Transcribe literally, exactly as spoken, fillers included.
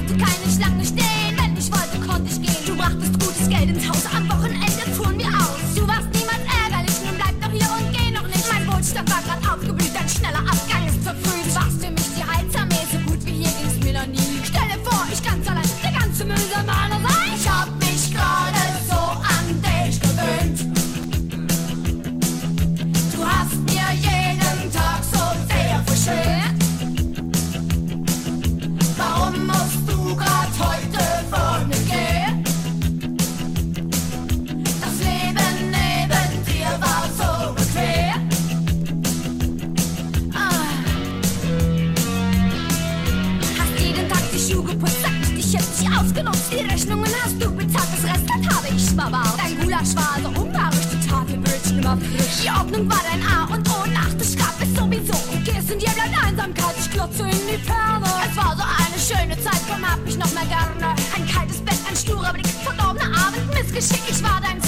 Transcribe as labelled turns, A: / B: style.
A: brauchte keine Schlange stehen. Wenn ich wollte, konnte ich gehen. Du brachtest gutes Geld ins Haus, am Wochenende fuhren wir aus. Du warst niemals ärgerlich, nun bleib doch hier und geh noch nicht. Mein Wohlstand war grad aufgeblüht, ein schneller Abgang ist verfrüht. Du warst für mich die Heizarmee, so gut wie hier ging's mir noch nie. Stell dir vor, ich ganz allein, der ganze Müll soll meiner sein. Ich hab mich gerade so an dich gewöhnt. Du hast mir jeden Tag so sehr verschwört. Warum musst du grad heute von mir gehen? Das Leben neben dir war so bequem. Ah. Hast jeden Tag die Schuhe geputzt, sag ich, dich hätte ich ausgenutzt. Die Rechnungen hast du bezahlt, das Rest das habe ich verbaut. Dein Gulasch war so ungarisch, die Tafelbrötchen immer frisch. Die Ordnung war dein A und O, Nachtischgrab ist sowieso. Gehst in dir bleibt Einsamkeit, ich glotze in die Ferne. Es war so eine schöne Zeit, komm, hab mich noch mal gerne. Ein kaltes Bett, ein sturer Blick, verdorbene Abend, Missgeschick, ich war dein